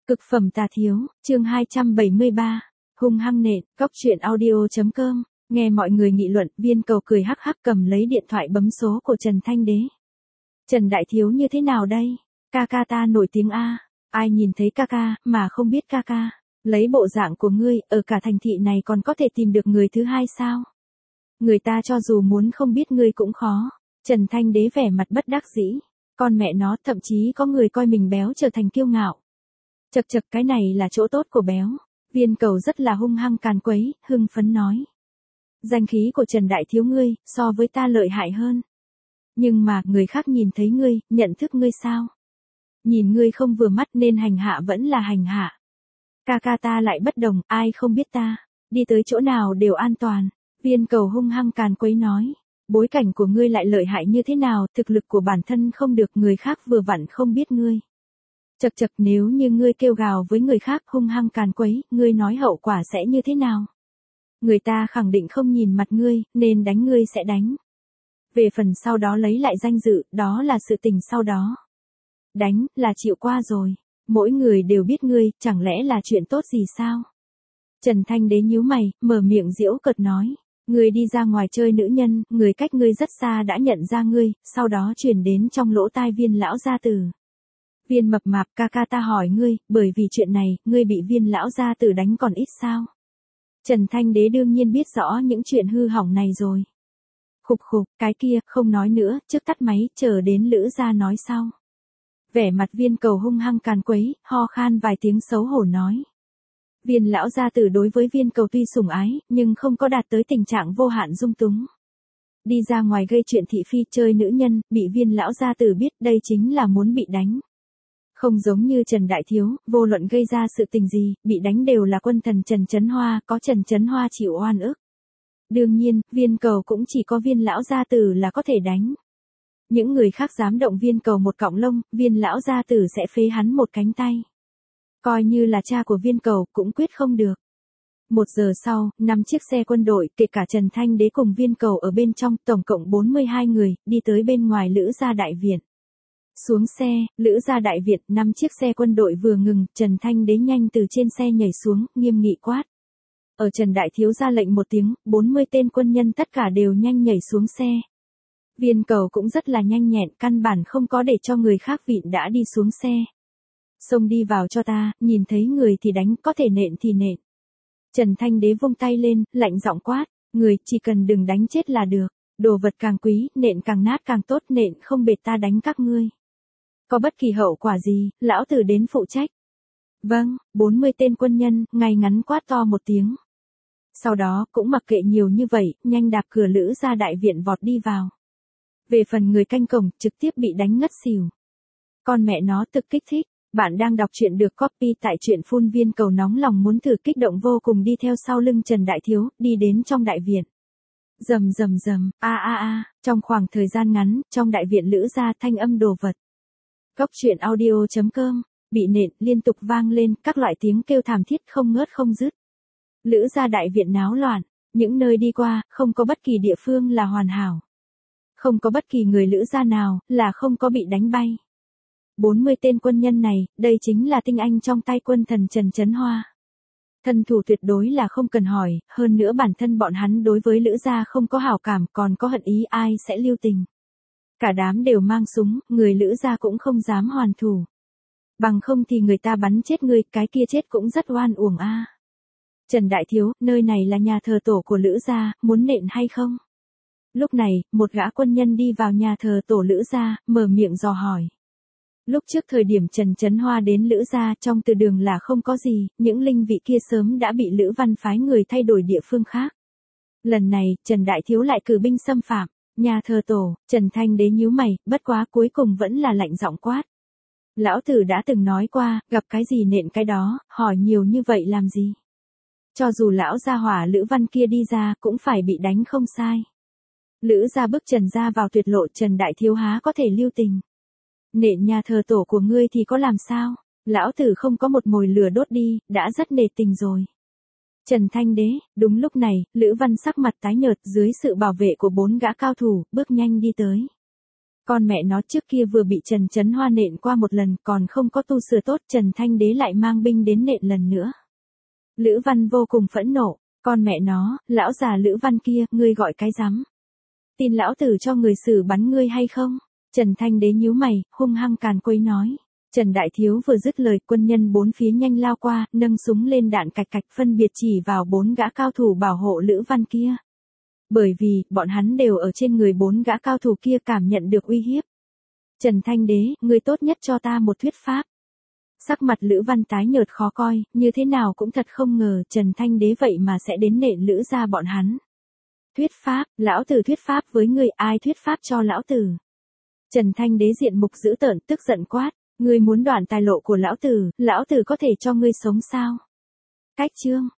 Cực phẩm tà thiếu, chương 273. Hung hăng nện, Cóc truyện audio.com. Nghe mọi người nghị luận, Viên Cầu cười hắc hắc cầm lấy điện thoại bấm số của Trần Thanh Đế. Trần đại thiếu như thế nào đây? Ca ca ta nổi tiếng a, ai nhìn thấy ca ca mà không biết ca ca. Lấy bộ dạng của ngươi, ở cả thành thị này còn có thể tìm được người thứ hai sao? Người ta cho dù muốn không biết ngươi cũng khó. Trần Thanh Đế vẻ mặt bất đắc dĩ. Con mẹ nó, thậm chí có người coi mình béo trở thành kiêu ngạo. Chậc chậc, cái này là chỗ tốt của béo. Viên Cầu rất là hung hăng càn quấy, hưng phấn nói. Danh khí của Trần đại thiếu ngươi, so với ta lợi hại hơn. Nhưng mà, người khác nhìn thấy ngươi, nhận thức ngươi sao? Nhìn ngươi không vừa mắt nên hành hạ vẫn là hành hạ. Ca ca ta lại bất đồng, ai không biết ta. Đi tới chỗ nào đều an toàn. Viên Cầu hung hăng càn quấy nói. Bối cảnh của ngươi lại lợi hại như thế nào, thực lực của bản thân không được, người khác vừa vặn không biết ngươi. Chậc chậc, nếu như ngươi kêu gào với người khác hung hăng càn quấy, ngươi nói hậu quả sẽ như thế nào? Người ta khẳng định không nhìn mặt ngươi, nên đánh ngươi sẽ đánh. Về phần sau đó lấy lại danh dự, đó là sự tình sau đó. Đánh, là chịu qua rồi. Mỗi người đều biết ngươi, chẳng lẽ là chuyện tốt gì sao? Trần Thanh Đế nhíu mày, mở miệng giễu cợt nói. Ngươi đi ra ngoài chơi nữ nhân, người cách ngươi rất xa đã nhận ra ngươi, sau đó truyền đến trong lỗ tai Viên lão gia tử. Viên mập mạp, ca ca ta hỏi ngươi, bởi vì chuyện này, ngươi bị Viên lão gia tử đánh còn ít sao? Trần Thanh Đế đương nhiên biết rõ những chuyện hư hỏng này rồi. Khục khục, cái kia, không nói nữa, trước tắt máy, chờ đến Lữ gia nói sau. Vẻ mặt Viên Cầu hung hăng càn quấy, ho khan vài tiếng xấu hổ nói. Viên lão gia tử đối với Viên Cầu tuy sủng ái, nhưng không có đạt tới tình trạng vô hạn dung túng. Đi ra ngoài gây chuyện thị phi chơi nữ nhân, bị Viên lão gia tử biết đây chính là muốn bị đánh. Không giống như Trần đại thiếu, vô luận gây ra sự tình gì, bị đánh đều là quân thần Trần Chấn Hoa, có Trần Chấn Hoa chịu oan ức. Đương nhiên, Viên Cầu cũng chỉ có Viên lão gia tử là có thể đánh. Những người khác dám động Viên Cầu một cọng lông, Viên lão gia tử sẽ phế hắn một cánh tay. Coi như là cha của Viên Cầu, cũng quyết không được. 1 giờ sau, 5 chiếc xe quân đội, kể cả Trần Thanh Đế cùng Viên Cầu ở bên trong, tổng cộng 42 người, đi tới bên ngoài Lữ gia đại viện. Xuống xe, Lữ gia đại viện, 5 chiếc xe quân đội vừa ngừng, Trần Thanh Đế nhanh từ trên xe nhảy xuống, nghiêm nghị quát. Ở Trần đại thiếu ra lệnh một tiếng, 40 tên quân nhân tất cả đều nhanh nhảy xuống xe. Viên Cầu cũng rất là nhanh nhẹn, căn bản không có để cho người khác vịn đã đi xuống xe. Xông đi vào cho ta, nhìn thấy người thì đánh, có thể nện thì nện. Trần Thanh Đế vung tay lên, lạnh giọng quát, người chỉ cần đừng đánh chết là được, đồ vật càng quý, nện càng nát càng tốt, nện không bệt ta đánh các ngươi. Có bất kỳ hậu quả gì, lão tử đến phụ trách. Vâng, 40 tên quân nhân, ngay ngắn quát to một tiếng. Sau đó, cũng mặc kệ nhiều như vậy, nhanh đạp cửa Lữ gia đại viện vọt đi vào. Về phần người canh cổng, trực tiếp bị đánh ngất xỉu. Con mẹ nó thực kích thích. Bạn đang đọc truyện được copy tại truyện phun. Viên Cầu nóng lòng muốn thử, kích động vô cùng đi theo sau lưng Trần đại thiếu, đi đến trong đại viện. Rầm rầm rầm, trong khoảng thời gian ngắn, trong đại viện Lữ gia thanh âm đồ vật. Cóc truyện audio.com, bị nện liên tục vang lên, các loại tiếng kêu thảm thiết không ngớt không dứt. Lữ gia đại viện náo loạn, những nơi đi qua, không có bất kỳ địa phương là hoàn hảo. Không có bất kỳ người Lữ gia nào, là không có bị đánh bay. 40 tên quân nhân này, đây chính là tinh anh trong tay quân thần Trần Chấn Hoa. Thân thủ tuyệt đối là không cần hỏi, hơn nữa bản thân bọn hắn đối với Lữ gia không có hảo cảm, còn có hận ý, ai sẽ lưu tình. Cả đám đều mang súng, người Lữ gia cũng không dám hoàn thủ. Bằng không thì người ta bắn chết người, cái kia chết cũng rất oan uổng a. Trần đại thiếu, nơi này là nhà thờ tổ của Lữ gia, muốn nện hay không? Lúc này, một gã quân nhân đi vào nhà thờ tổ Lữ gia, mở miệng dò hỏi. Lúc trước thời điểm Trần Chấn Hoa đến Lữ gia, trong từ đường là không có gì, những linh vị kia sớm đã bị Lữ Văn phái người thay đổi địa phương khác. Lần này, Trần đại thiếu lại cử binh xâm phạm. Nhà thờ tổ, Trần Thanh Đế nhíu mày, bất quá cuối cùng vẫn là lạnh giọng quát. Lão tử đã từng nói qua, gặp cái gì nện cái đó, hỏi nhiều như vậy làm gì? Cho dù lão gia hỏa Lữ Văn kia đi ra, cũng phải bị đánh không sai. Lữ gia bức Trần gia vào tuyệt lộ, Trần đại thiếu há có thể lưu tình. Nện nhà thờ tổ của ngươi thì có làm sao? Lão tử không có một mồi lửa đốt đi, đã rất nề tình rồi. Trần Thanh Đế, đúng lúc này, Lữ Văn sắc mặt tái nhợt dưới sự bảo vệ của 4 gã cao thủ, bước nhanh đi tới. Con mẹ nó trước kia vừa bị Trần Chấn Hoa nện qua một lần còn không có tu sửa tốt, Trần Thanh Đế lại mang binh đến nện lần nữa. Lữ Văn vô cùng phẫn nộ, con mẹ nó, lão già Lữ Văn kia, ngươi gọi cái rắm. Tin lão tử cho người xử bắn ngươi hay không? Trần Thanh Đế nhíu mày, hung hăng càn quấy nói. Trần Đại Thiếu vừa dứt lời, quân nhân bốn phía nhanh lao qua, nâng súng lên đạn cạch cạch phân biệt chỉ vào 4 gã cao thủ bảo hộ Lữ Văn kia. Bởi vì, bọn hắn đều ở trên người 4 gã cao thủ kia cảm nhận được uy hiếp. Trần Thanh Đế, ngươi tốt nhất cho ta một thuyết pháp. Sắc mặt Lữ Văn tái nhợt khó coi, như thế nào cũng thật không ngờ Trần Thanh Đế vậy mà sẽ đến nện Lữ gia bọn hắn. Thuyết pháp, lão tử thuyết pháp với người, ai thuyết pháp cho lão tử? Trần Thanh Đế diện mục dữ tợn tức giận quát, ngươi muốn đoạn tài lộ của lão tử có thể cho ngươi sống sao? Cách chương